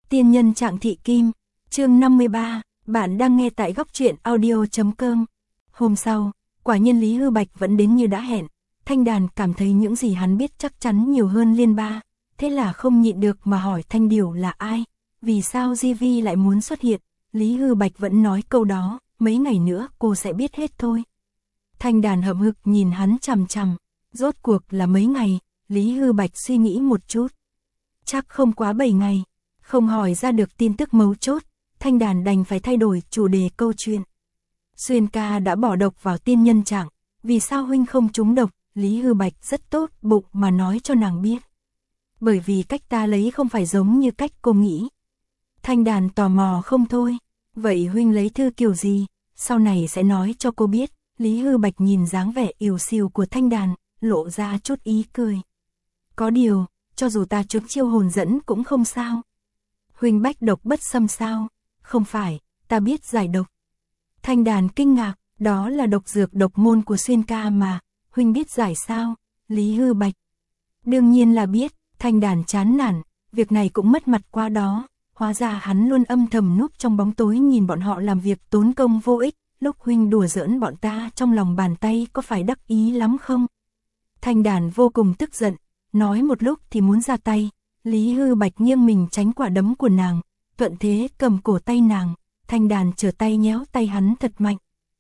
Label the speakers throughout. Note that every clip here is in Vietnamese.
Speaker 1: Tiên nhân Trạng Thị Kim, chương 53, bạn đang nghe tại góc truyện audio.com. Hôm sau, quả nhiên Lý Hư Bạch vẫn đến như đã hẹn. Thanh Đàn cảm thấy những gì hắn biết chắc chắn nhiều hơn Liên Ba, thế là không nhịn được mà hỏi Thanh Điểu là ai, vì sao Di Vi lại muốn xuất hiện. Lý Hư Bạch vẫn nói câu đó, mấy ngày nữa cô sẽ biết hết thôi. Thanh Đàn hậm hực nhìn hắn chằm chằm, rốt cuộc là mấy ngày. Lý Hư Bạch suy nghĩ một chút, chắc không quá 7 ngày. Không hỏi ra được tin tức mấu chốt, Thanh Đàn đành phải thay đổi chủ đề câu chuyện. Xuyên ca đã bỏ độc vào tiên nhân trạng, vì sao huynh không trúng độc? Lý Hư Bạch rất tốt bụng mà nói cho nàng biết. Bởi vì cách ta lấy không phải giống như cách cô nghĩ. Thanh Đàn tò mò không thôi, vậy huynh lấy thư kiểu gì, sau này sẽ nói cho cô biết. Lý Hư Bạch nhìn dáng vẻ ỉu xìu của Thanh Đàn, lộ ra chút ý cười. Có điều, cho dù ta trúng chiêu hồn dẫn cũng không sao. Huynh bách độc bất xâm sao? Không phải, ta biết giải độc. Thanh Đàn kinh ngạc, đó là độc dược độc môn của Xuyên ca mà, huynh biết giải sao? Lý Hư Bạch. Đương nhiên là biết. Thanh Đàn chán nản, việc này cũng mất mặt quá đó. Hóa ra hắn luôn âm thầm núp trong bóng tối nhìn bọn họ làm việc tốn công vô ích. Lúc huynh đùa giỡn bọn ta trong lòng bàn tay có phải đắc ý lắm không? Thanh Đàn vô cùng tức giận, nói một lúc thì muốn ra tay. Lý Hư Bạch nghiêng mình tránh quả đấm của nàng, thuận thế cầm cổ tay nàng. Thanh Đàn trở tay nhéo tay hắn thật mạnh.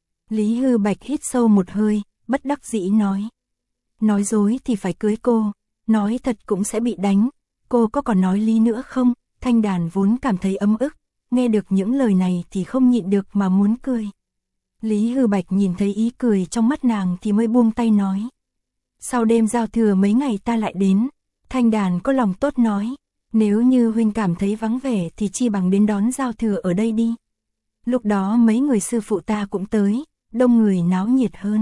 Speaker 1: Lý Hư Bạch hít sâu một hơi, bất đắc dĩ nói. Nói dối thì phải cưới cô, nói thật cũng sẽ bị đánh. Cô có còn nói lý nữa không? Thanh Đàn vốn cảm thấy ấm ức, nghe được những lời này thì không nhịn được mà muốn cười. Lý Hư Bạch nhìn thấy ý cười trong mắt nàng thì mới buông tay nói. Sau đêm giao thừa mấy ngày ta lại đến. Thanh Đàn có lòng tốt nói, nếu như huynh cảm thấy vắng vẻ thì chi bằng đến đón giao thừa ở đây đi. Lúc đó mấy người sư phụ ta cũng tới, đông người náo nhiệt hơn.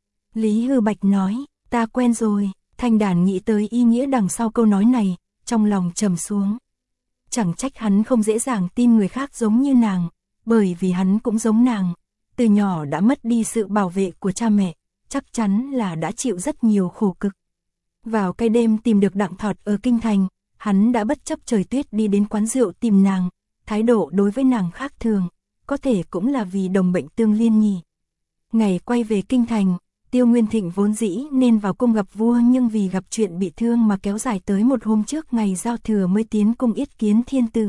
Speaker 1: Lý Hư Bạch nói, ta quen rồi. Thanh Đàn nghĩ tới ý nghĩa đằng sau câu nói này, trong lòng trầm xuống. Chẳng trách hắn không dễ dàng tin người khác giống như nàng, bởi vì hắn cũng giống nàng, từ nhỏ đã mất đi sự bảo vệ của cha mẹ, chắc chắn là đã chịu rất nhiều khổ cực. Vào cái đêm tìm được Đặng Thọt ở Kinh Thành, hắn đã bất chấp trời tuyết đi đến quán rượu tìm nàng, thái độ đối với nàng khác thường, có thể cũng là vì đồng bệnh tương liên nhỉ. Ngày quay về Kinh Thành, Tiêu Nguyên Thịnh vốn dĩ nên vào cung gặp vua nhưng vì gặp chuyện bị thương mà kéo dài tới một hôm trước ngày giao thừa mới tiến cung yết kiến thiên tử.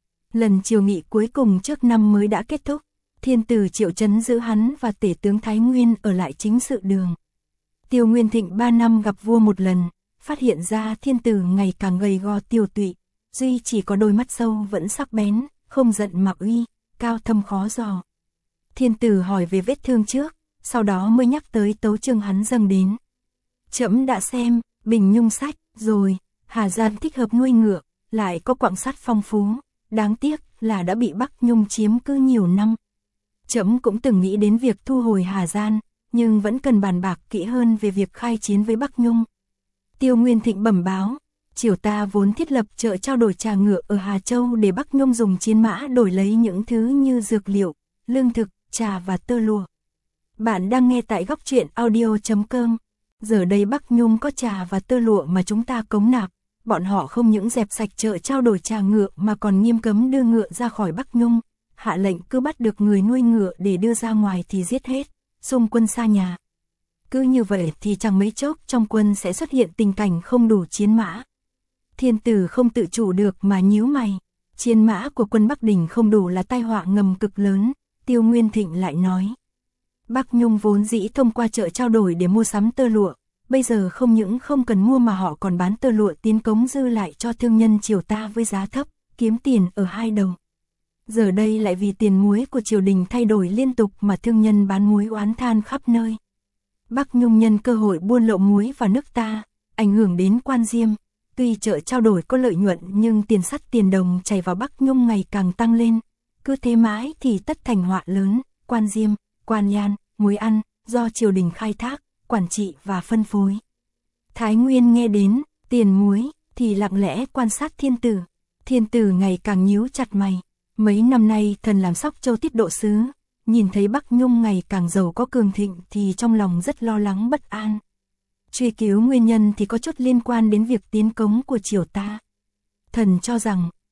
Speaker 1: Lần triều nghị cuối cùng trước năm mới đã kết thúc, thiên tử triệu chấn giữ hắn và tể tướng Thái Nguyên ở lại chính sự đường. Tiêu Nguyên Thịnh 3 năm gặp vua một lần, phát hiện ra thiên tử ngày càng gầy gò tiều tụy, duy chỉ có đôi mắt sâu vẫn sắc bén, không giận mà uy, cao thâm khó dò. Thiên tử hỏi về vết thương trước, sau đó mới nhắc tới tấu chương hắn dâng đến. Trẫm đã xem, Bình Nhung sách, rồi, Hà Giang thích hợp nuôi ngựa, lại có quặng sắt phong phú, đáng tiếc là đã bị Bắc Nhung chiếm cứ nhiều năm. Trẫm cũng từng nghĩ đến việc thu hồi Hà Giang, nhưng vẫn cần bàn bạc kỹ hơn về việc khai chiến với Bắc Nhung. Tiêu Nguyên Thịnh bẩm báo, triều ta vốn thiết lập chợ trao đổi trà ngựa ở Hà Châu để Bắc Nhung dùng chiến mã đổi lấy những thứ như dược liệu, lương thực, trà và tơ lụa. Bạn đang nghe tại góc truyện audio.com. Giờ đây Bắc Nhung có trà và tơ lụa mà chúng ta cống nạp, bọn họ không những dẹp sạch chợ trao đổi trà ngựa mà còn nghiêm cấm đưa ngựa ra khỏi Bắc Nhung, hạ lệnh cứ bắt được người nuôi ngựa để đưa ra ngoài thì giết hết, xung quân xa nhà. Cứ như vậy thì chẳng mấy chốc trong quân sẽ xuất hiện tình cảnh không đủ chiến mã. Thiên tử không tự chủ được mà nhíu mày, chiến mã của quân Bắc Đình không đủ là tai họa ngầm cực lớn. Tiêu Nguyên Thịnh lại nói, Bắc Nhung vốn dĩ thông qua chợ trao đổi để mua sắm tơ lụa, bây giờ không những không cần mua mà họ còn bán tơ lụa tiến cống dư lại cho thương nhân triều ta với giá thấp, kiếm tiền ở hai đầu. Giờ đây lại vì tiền muối của triều đình thay đổi liên tục mà thương nhân bán muối oán than khắp nơi. Bắc Nhung nhân cơ hội buôn lậu muối vào nước ta, ảnh hưởng đến quan diêm. Tuy chợ trao đổi có lợi nhuận nhưng tiền sắt tiền đồng chảy vào Bắc Nhung ngày càng tăng lên. Cứ thế mãi thì tất thành họa lớn, quan diêm, quan nhan, muối ăn, do triều đình khai thác, quản trị và phân phối. Thái Nguyên nghe đến tiền muối thì lặng lẽ quan sát thiên tử. Thiên tử ngày càng nhíu chặt mày. Mấy năm nay thần làm Sóc Châu tiết độ sứ, nhìn thấy Bắc Nhung ngày càng giàu có cường thịnh thì trong lòng rất lo lắng bất an. Truy cứu nguyên nhân thì có chút liên quan đến việc tiến cống của triều ta. Thần cho rằng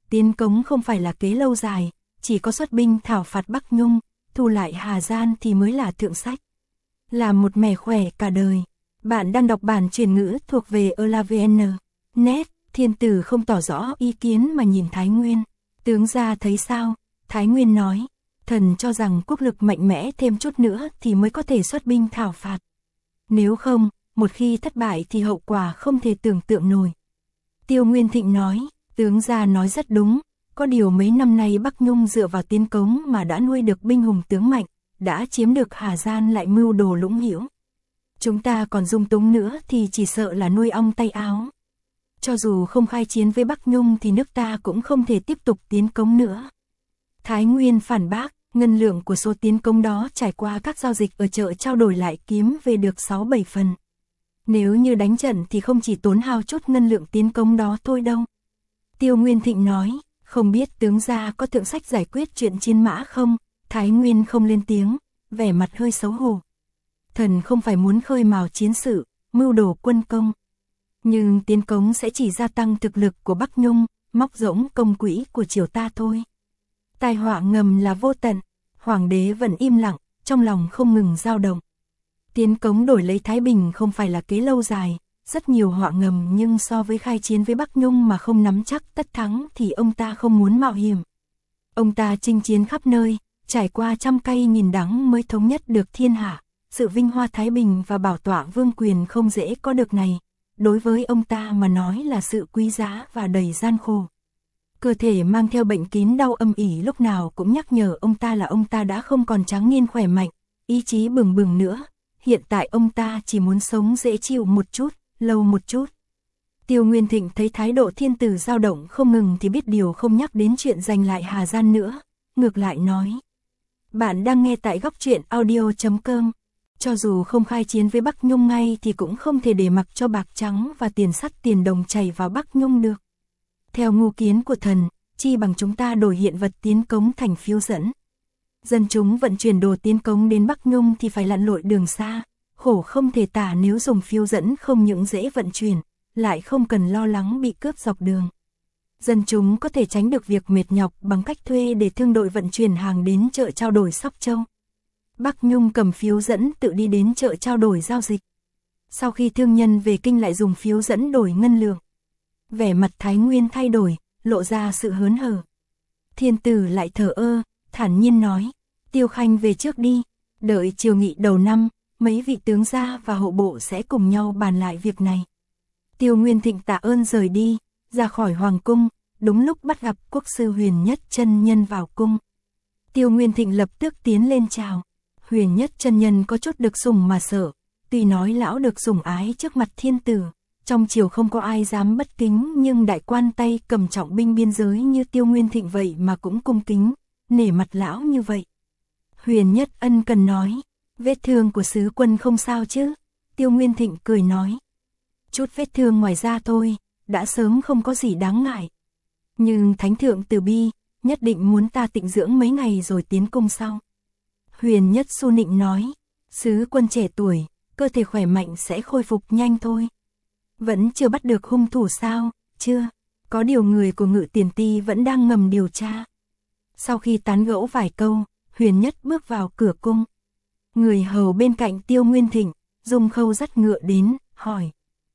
Speaker 1: tiến cống không phải là kế lâu dài, chỉ có xuất binh thảo phạt Bắc Nhung, thu lại Hà Gian thì mới là thượng sách. Là một mẻ khỏe cả đời. Bạn đang đọc bản chuyển ngữ thuộc về ELAVN. Net, Thiên Tử không tỏ rõ ý kiến mà nhìn Thái Nguyên. Tướng gia thấy sao? Thái Nguyên nói, thần cho rằng quốc lực mạnh mẽ thêm chút nữa thì mới có thể xuất binh thảo phạt. Nếu không, một khi thất bại thì hậu quả không thể tưởng tượng nổi. Tiêu Nguyên Thịnh nói, tướng gia nói rất đúng, có điều mấy năm nay Bắc Nhung dựa vào tiến cống mà đã nuôi được binh hùng tướng mạnh, đã chiếm được Hà Gian lại mưu đồ lũng hữu. Chúng ta còn dung túng nữa thì chỉ sợ là nuôi ong tay áo. Cho dù không khai chiến với Bắc Nhung thì nước ta cũng không thể tiếp tục tiến cống nữa. Thái Nguyên phản bác, ngân lượng của số tiến cống đó trải qua các giao dịch ở chợ trao đổi lại kiếm về được 6-7 phần. Nếu như đánh trận thì không chỉ tốn hao chút ngân lượng tiến cống đó thôi đâu. Tiêu Nguyên Thịnh nói, không biết tướng gia có thượng sách giải quyết chuyện chiến mã không? Thái Nguyên không lên tiếng, vẻ mặt hơi xấu hổ. Thần không phải muốn khơi mào chiến sự, mưu đồ quân công. Nhưng tiến cống sẽ chỉ gia tăng thực lực của Bắc Nhung, móc rỗng công quỹ của triều ta thôi. Tai họa ngầm là vô tận, hoàng đế vẫn im lặng, trong lòng không ngừng dao động. Tiến cống đổi lấy Thái Bình không phải là kế lâu dài, rất nhiều họa ngầm, nhưng so với khai chiến với Bắc Nhung mà không nắm chắc tất thắng thì ông ta không muốn mạo hiểm. Ông ta chinh chiến khắp nơi, trải qua trăm cay nghìn đắng mới thống nhất được thiên hạ, sự vinh hoa Thái Bình và bảo tọa vương quyền không dễ có được này. Đối với ông ta mà nói là sự quý giá và đầy gian khổ. Cơ thể mang theo bệnh kín đau âm ỉ lúc nào cũng nhắc nhở ông ta là ông ta đã không còn tráng niên khỏe mạnh, ý chí bừng bừng nữa. Hiện tại ông ta chỉ muốn sống dễ chịu một chút, lâu một chút. Tiêu Nguyên Thịnh thấy thái độ Thiên Tử dao động không ngừng thì biết điều, không nhắc đến chuyện giành lại Hà Gian nữa. Ngược lại nói, bạn đang nghe tại góc truyện audio.com. Cho dù không khai chiến với Bắc Nhung ngay thì cũng không thể để mặc cho bạc trắng và tiền sắt tiền đồng chảy vào Bắc Nhung được. Theo ngu kiến của thần, chi bằng chúng ta đổi hiện vật tiến cống thành phiếu dẫn. Dân chúng vận chuyển đồ tiến cống đến Bắc Nhung thì phải lặn lội đường xa, khổ không thể tả. Nếu dùng phiếu dẫn không những dễ vận chuyển, lại không cần lo lắng bị cướp dọc đường. Dân chúng có thể tránh được việc mệt nhọc bằng cách thuê để thương đội vận chuyển hàng đến chợ trao đổi Sóc Châu. Bắc Nhung cầm phiếu dẫn tự đi đến chợ trao đổi giao dịch. Sau khi thương nhân về kinh lại dùng phiếu dẫn đổi ngân lượng. Vẻ mặt Thái Nguyên thay đổi, lộ ra sự hớn hở. Thiên Tử lại thở ơ, thản nhiên nói, Tiêu Khanh về trước đi, đợi triều nghị đầu năm, mấy vị tướng gia và hộ bộ sẽ cùng nhau bàn lại việc này. Tiêu Nguyên Thịnh tạ ơn rời đi, ra khỏi hoàng cung, đúng lúc bắt gặp quốc sư Huyền Nhất chân nhân vào cung. Tiêu Nguyên Thịnh lập tức tiến lên chào. Huyền Nhất chân nhân có chút được sủng mà sợ, tuy nói lão được sủng ái trước mặt Thiên Tử, trong triều không có ai dám bất kính, nhưng đại quan tay cầm trọng binh biên giới như Tiêu Nguyên Thịnh vậy mà cũng cung kính, nể mặt lão như vậy. Huyền Nhất ân cần nói, vết thương của sứ quân không sao chứ? Tiêu Nguyên Thịnh cười nói, chút vết thương ngoài da thôi, đã sớm không có gì đáng ngại. Nhưng Thánh Thượng từ bi, nhất định muốn ta tịnh dưỡng mấy ngày rồi tiến cung sau. Huyền Nhất su nịnh nói, sứ quân trẻ tuổi, cơ thể khỏe mạnh sẽ khôi phục nhanh thôi. Vẫn chưa bắt được hung thủ sao? Chưa, có điều người của Ngự Tiền Ty vẫn đang ngầm điều tra. Sau khi tán gẫu vài câu, Huyền Nhất bước vào cửa cung. Người hầu bên cạnh Tiêu Nguyên Thịnh, Dung Khâu dắt ngựa đến, hỏi.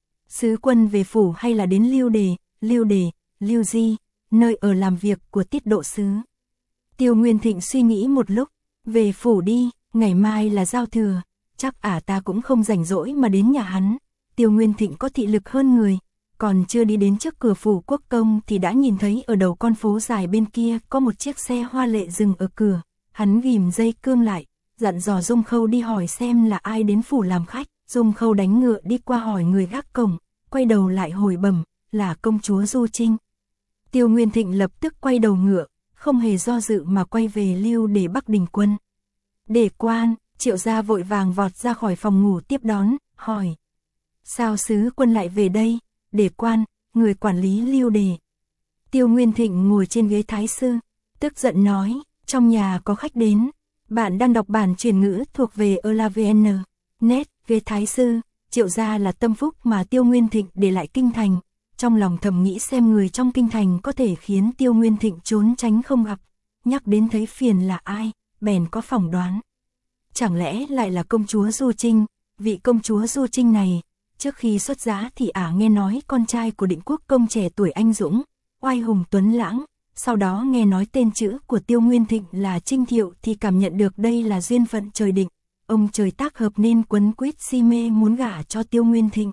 Speaker 1: Sứ quân về phủ hay là đến Lưu Đề, Lưu Di, nơi ở làm việc của Tiết Độ Sứ? Tiêu Nguyên Thịnh suy nghĩ một lúc, về phủ đi, ngày mai là giao thừa, chắc ta cũng không rảnh rỗi mà đến nhà hắn. Tiêu Nguyên Thịnh có thị lực hơn người, còn chưa đi đến trước cửa phủ quốc công thì đã nhìn thấy ở đầu con phố dài bên kia có một chiếc xe hoa lệ dừng ở cửa. Hắn ghim dây cương lại, dặn dò Dung Khâu đi hỏi xem là ai đến phủ làm khách. Dung Khâu đánh ngựa đi qua hỏi người gác cổng, quay đầu lại hồi bẩm, là công chúa Du Trinh. Tiêu Nguyên Thịnh lập tức quay đầu ngựa, không hề do dự mà quay về Lưu Để Bắc đình quân. Để quan, Triệu gia vội vàng vọt ra khỏi phòng ngủ tiếp đón, hỏi. Sao sứ quân lại về đây? Để quan, người quản lý Lưu Đề. Tiêu Nguyên Thịnh ngồi trên ghế thái sư, tức giận nói, trong nhà có khách đến. Bạn đang đọc bản chuyển ngữ thuộc về ELAVN. Net, ghế thái sư, Triệu gia là tâm phúc mà Tiêu Nguyên Thịnh để lại kinh thành. trong lòng thầm nghĩ xem người trong kinh thành có thể khiến Tiêu Nguyên Thịnh trốn tránh không gặp, nhắc đến thấy phiền là ai, bèn có phỏng đoán. Chẳng lẽ lại là công chúa Du Trinh, vị công chúa Du Trinh này, trước khi xuất giá thì nghe nói con trai của Định Quốc công trẻ tuổi anh dũng, oai hùng tuấn lãng, sau đó nghe nói tên chữ của Tiêu Nguyên Thịnh là Trinh Thiệu thì cảm nhận được đây là duyên phận trời định, ông trời tác hợp nên quấn quýt si mê muốn gả cho Tiêu Nguyên Thịnh.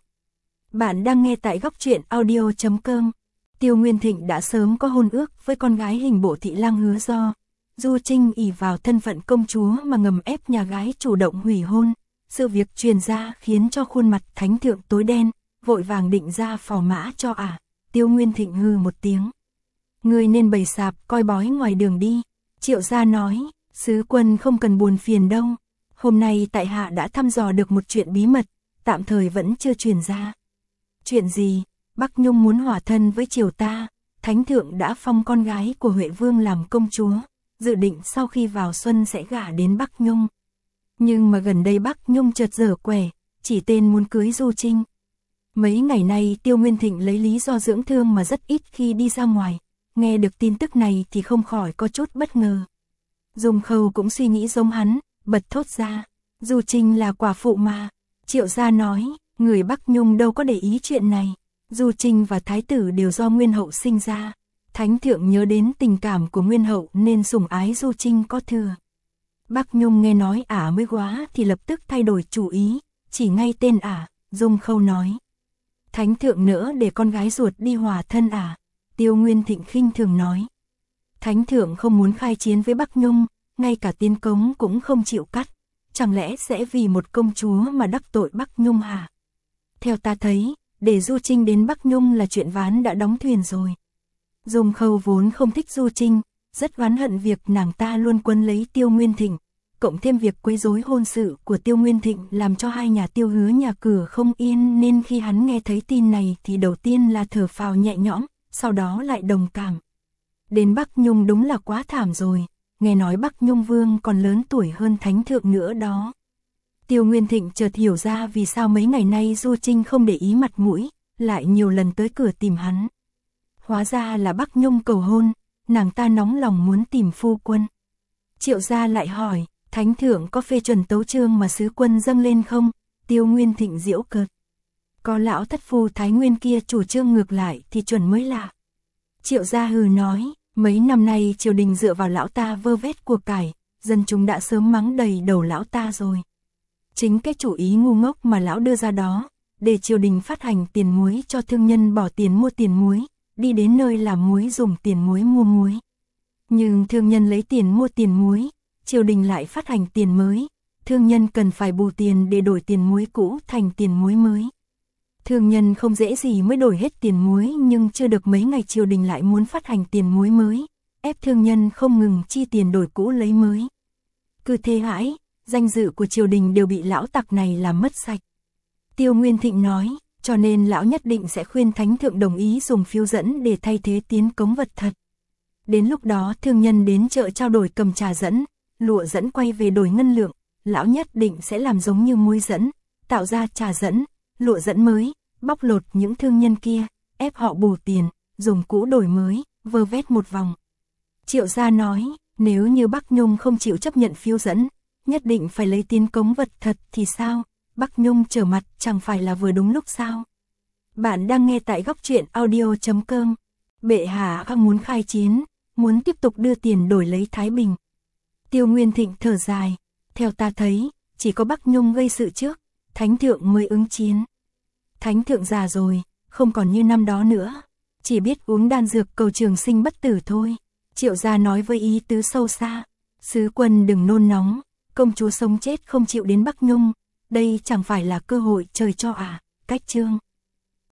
Speaker 1: Bạn đang nghe tại góc truyện audio.com. Tiêu Nguyên Thịnh đã sớm có hôn ước với con gái hình bộ thị lang Hứa Do. Du Trinh ỷ vào thân phận công chúa mà ngầm ép nhà gái chủ động hủy hôn. Sự việc truyền ra khiến cho khuôn mặt thánh thượng tối đen, vội vàng định ra phò mã cho Tiêu Nguyên Thịnh hừ một tiếng. Người nên bày sạp coi bói ngoài đường đi. Triệu gia nói, sứ quân không cần buồn phiền đâu. Hôm nay tại hạ đã thăm dò được một chuyện bí mật, tạm thời vẫn chưa truyền ra. Chuyện gì? Bắc Nhung muốn hòa thân với triều ta, thánh thượng đã phong con gái của Huệ Vương làm công chúa, dự định sau khi vào xuân sẽ gả đến Bắc Nhung. Nhưng mà gần đây Bắc Nhung chợt dở quẻ, chỉ tên muốn cưới Du Trinh. Mấy ngày nay Tiêu Nguyên Thịnh lấy lý do dưỡng thương mà rất ít khi đi ra ngoài, nghe được tin tức này thì không khỏi có chút bất ngờ. Dung Khâu cũng suy nghĩ giống hắn, bật thốt ra, Du Trinh là quả phụ mà. Triệu gia nói, người Bắc Nhung đâu có để ý chuyện này. Du Trinh và Thái tử đều do Nguyên Hậu sinh ra. Thánh thượng nhớ đến tình cảm của Nguyên Hậu nên sủng ái Du Trinh có thừa. Bắc Nhung nghe nói mới quá thì lập tức thay đổi chủ ý, chỉ ngay tên Dung Khâu nói. Thánh thượng nỡ để con gái ruột đi hòa thân Tiêu Nguyên Thịnh khinh thường nói. Thánh thượng không muốn khai chiến với Bắc Nhung, ngay cả tiến cống cũng không chịu cắt. Chẳng lẽ sẽ vì một công chúa mà đắc tội Bắc Nhung hả? Theo ta thấy, để Du Trinh đến Bắc Nhung là chuyện ván đã đóng thuyền rồi. Dung Khâu vốn không thích Du Trinh, rất oán hận việc nàng ta luôn quấn lấy Tiêu Nguyên Thịnh, cộng thêm việc quấy rối hôn sự của Tiêu Nguyên Thịnh làm cho hai nhà Tiêu Hứa nhà cửa không yên, nên khi hắn nghe thấy tin này thì đầu tiên là thở phào nhẹ nhõm, sau đó lại đồng cảm. Đến Bắc Nhung đúng là quá thảm rồi, nghe nói Bắc Nhung Vương còn lớn tuổi hơn thánh thượng nữa đó. Tiêu Nguyên Thịnh chợt hiểu ra vì sao mấy ngày nay Du Trinh không để ý mặt mũi, lại nhiều lần tới cửa tìm hắn. Hóa ra là Bắc Nhung cầu hôn, nàng ta nóng lòng muốn tìm phu quân. Triệu gia lại hỏi, thánh thượng có phê chuẩn tấu chương mà sứ quân dâng lên không? Tiêu Nguyên Thịnh giễu cợt. Có lão thất phu Thái Nguyên kia chủ trương ngược lại thì chuẩn mới lạ. Triệu gia hừ nói, mấy năm nay triều đình dựa vào lão ta vơ vét của cải, dân chúng đã sớm mắng đầy đầu lão ta rồi. Chính cái chủ ý ngu ngốc mà lão đưa ra đó, để triều đình phát hành tiền muối cho thương nhân bỏ tiền mua tiền muối, đi đến nơi làm muối dùng tiền muối mua muối. Nhưng thương nhân lấy tiền mua tiền muối, triều đình lại phát hành tiền mới, thương nhân cần phải bù tiền để đổi tiền muối cũ thành tiền muối mới. Thương nhân không dễ gì mới đổi hết tiền muối, nhưng chưa được mấy ngày triều đình lại muốn phát hành tiền muối mới, ép thương nhân không ngừng chi tiền đổi cũ lấy mới. Cứ thế hãi, danh dự của triều đình đều bị lão tặc này làm mất sạch. Tiêu Nguyên Thịnh nói, cho nên lão nhất định sẽ khuyên thánh thượng đồng ý dùng phiếu dẫn để thay thế tiến cống vật thật. Đến lúc đó thương nhân đến chợ trao đổi cầm trà dẫn, lụa dẫn quay về đổi ngân lượng, lão nhất định sẽ làm giống như muối dẫn, tạo ra trà dẫn, lụa dẫn mới, bóc lột những thương nhân kia, ép họ bù tiền, dùng cũ đổi mới, vơ vét một vòng. Triệu gia nói, nếu như Bắc Nhung không chịu chấp nhận phiếu dẫn, nhất định phải lấy tiến cống vật thật thì sao? Bắc Nhung trở mặt chẳng phải là vừa đúng lúc sao? Bạn đang nghe tại góc truyện audio.com. Bệ hạ không muốn khai chiến, muốn tiếp tục đưa tiền đổi lấy Thái Bình. Tiêu Nguyên Thịnh thở dài, theo ta thấy, chỉ có Bắc Nhung gây sự trước, thánh thượng mới ứng chiến. Thánh thượng già rồi, không còn như năm đó nữa, chỉ biết uống đan dược cầu trường sinh bất tử thôi. Triệu gia nói với ý tứ sâu xa, sứ quân đừng nôn nóng, công chúa sống chết không chịu đến Bắc Nhung, đây chẳng phải là cơ hội trời cho Cách Chương.